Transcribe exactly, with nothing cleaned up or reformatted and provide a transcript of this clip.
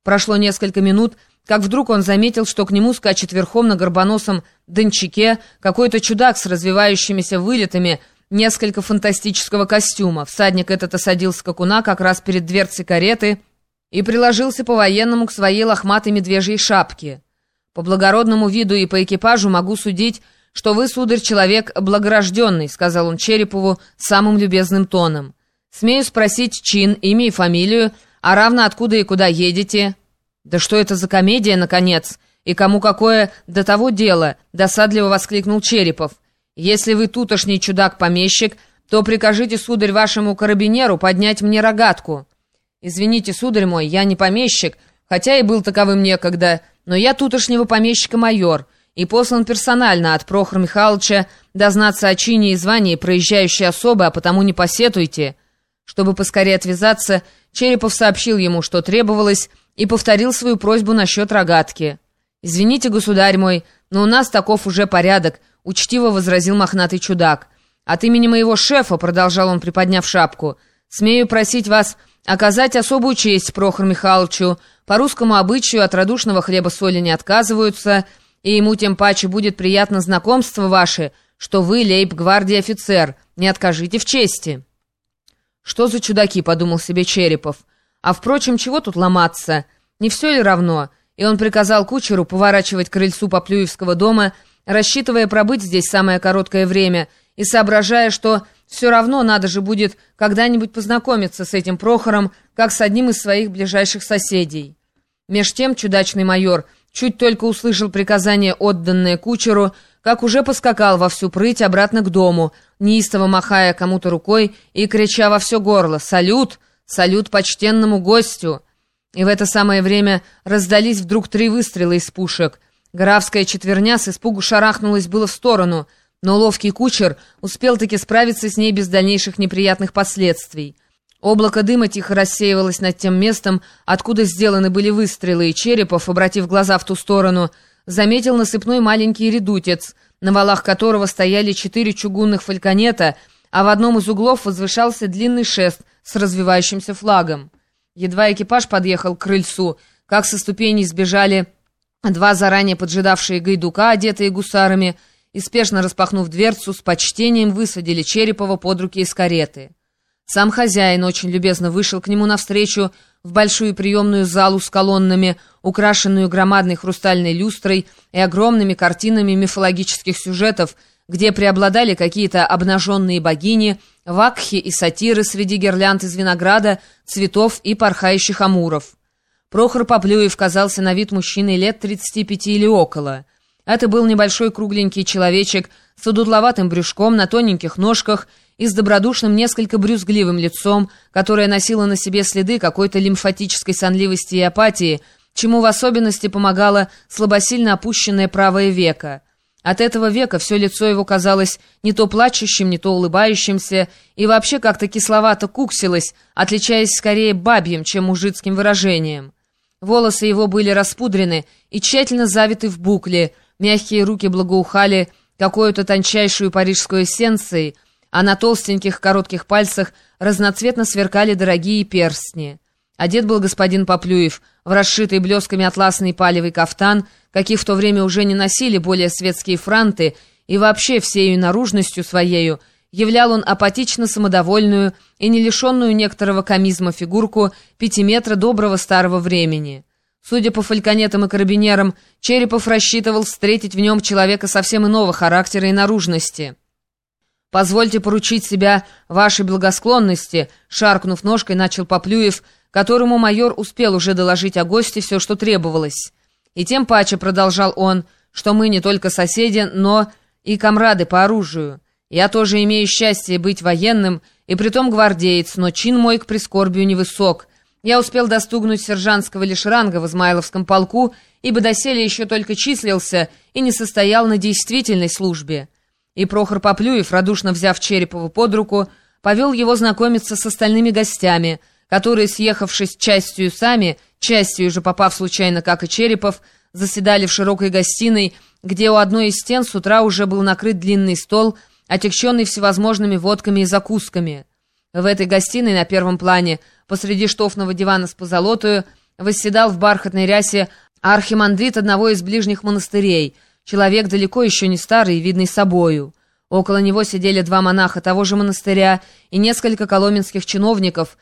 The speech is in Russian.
Прошло несколько минут, как вдруг он заметил, что к нему скачет верхом на горбоносом дончаке какой-то чудак с развивающимися вылетами, несколько фантастического костюма. Всадник этот осадил скакуна как раз перед дверцей кареты и приложился по-военному к своей лохматой медвежьей шапке. «По благородному виду и по экипажу могу судить, что вы, сударь, человек благорожденный», — сказал он Черепову самым любезным тоном. «Смею спросить чин, имя и фамилию, а равно откуда и куда едете?» «Да что это за комедия, наконец? И кому какое до того дело?» — досадливо воскликнул Черепов. «Если вы тутошний чудак-помещик, то прикажите, сударь, вашему карабинеру поднять мне рогатку». «Извините, сударь мой, я не помещик, хотя и был таковым некогда, но я тутошнего помещика майор, и послан персонально от Прохора Михайловича дознаться о чине и звании проезжающей особы, а потому не посетуйте». Чтобы поскорее отвязаться, Черепов сообщил ему, что требовалось, и повторил свою просьбу насчет рогатки. «Извините, государь мой, но у нас таков уже порядок», — учтиво возразил мохнатый чудак. «От имени моего шефа», — продолжал он, приподняв шапку, — «смею просить вас оказать особую честь Прохору Михайловичу. По русскому обычаю от радушного хлеба-соли не отказываются, и ему тем паче будет приятно знакомство ваше, что вы лейб-гвардии офицер. Не откажите в чести». «Что за чудаки?» — подумал себе Черепов. «А впрочем, чего тут ломаться? Не все ли равно?» И он приказал кучеру поворачивать к крыльцу Поплюевского дома, рассчитывая пробыть здесь самое короткое время и соображая, что все равно надо же будет когда-нибудь познакомиться с этим Прохором, как с одним из своих ближайших соседей. Меж тем чудачный майор чуть только услышал приказание, отданное кучеру, как уже поскакал во всю прыть обратно к дому, неистово махая кому-то рукой и крича во все горло: «Салют! Салют почтенному гостю!» И в это самое время раздались вдруг три выстрела из пушек. Графская четверня с испугу шарахнулась было в сторону, но ловкий кучер успел-таки справиться с ней без дальнейших неприятных последствий. Облако дыма тихо рассеивалось над тем местом, откуда сделаны были выстрелы, и Черепов, обратив глаза в ту сторону, заметил насыпной маленький редутец, на валах которого стояли четыре чугунных фальконета, а в одном из углов возвышался длинный шест с развивающимся флагом. Едва экипаж подъехал к крыльцу, как со ступеней сбежали два заранее поджидавшие гайдука, одетые гусарами, и, спешно распахнув дверцу, с почтением высадили Черепова под руки из кареты. Сам хозяин очень любезно вышел к нему навстречу в большую приемную залу с колоннами, украшенную громадной хрустальной люстрой и огромными картинами мифологических сюжетов, где преобладали какие-то обнаженные богини, вакхи и сатиры среди гирлянд из винограда, цветов и порхающих амуров. Прохор Поплюев казался на вид мужчиной лет тридцати пяти или около. Это был небольшой кругленький человечек с удутловатым брюшком на тоненьких ножках и с добродушным, несколько брюзгливым лицом, которое носило на себе следы какой-то лимфатической сонливости и апатии, чему в особенности помогало слабосильно опущенное правое веко. От этого века все лицо его казалось не то плачущим, не то улыбающимся, и вообще как-то кисловато куксилось, отличаясь скорее бабьим, чем мужицким выражением. Волосы его были распудрены и тщательно завиты в букле, мягкие руки благоухали какую-то тончайшую парижскую эссенцией, а на толстеньких коротких пальцах разноцветно сверкали дорогие перстни. Одет был господин Поплюев в расшитый блесками атласный палевый кафтан, каких в то время уже не носили более светские франты, и вообще всею наружностью своею являл он апатично самодовольную и не лишенную некоторого комизма фигурку пятиметра доброго старого времени. Судя по фальконетам и карабинерам, Черепов рассчитывал встретить в нем человека совсем иного характера и наружности. «Позвольте поручить себя вашей благосклонности», — шаркнув ножкой, начал Поплюев, которому майор успел уже доложить о госте все, что требовалось. «И тем паче», — продолжал он, — «что мы не только соседи, но и комрады по оружию. Я тоже имею счастье быть военным, и притом гвардеец, но чин мой к прискорбию невысок. Я успел достигнуть сержантского лишь ранга в Измайловском полку, ибо доселе еще только числился и не состоял на действительной службе». И Прохор Поплюев, радушно взяв Черепова под руку, повел его знакомиться с остальными гостями, которые, съехавшись частью сами, частью же попав случайно, как и Черепов, заседали в широкой гостиной, где у одной из стен с утра уже был накрыт длинный стол, отягченный всевозможными водками и закусками. В этой гостиной на первом плане, посреди штофного дивана с позолотою, восседал в бархатной рясе архимандрит одного из ближних монастырей, человек далеко еще не старый и видный собою. Около него сидели два монаха того же монастыря и несколько коломенских чиновников,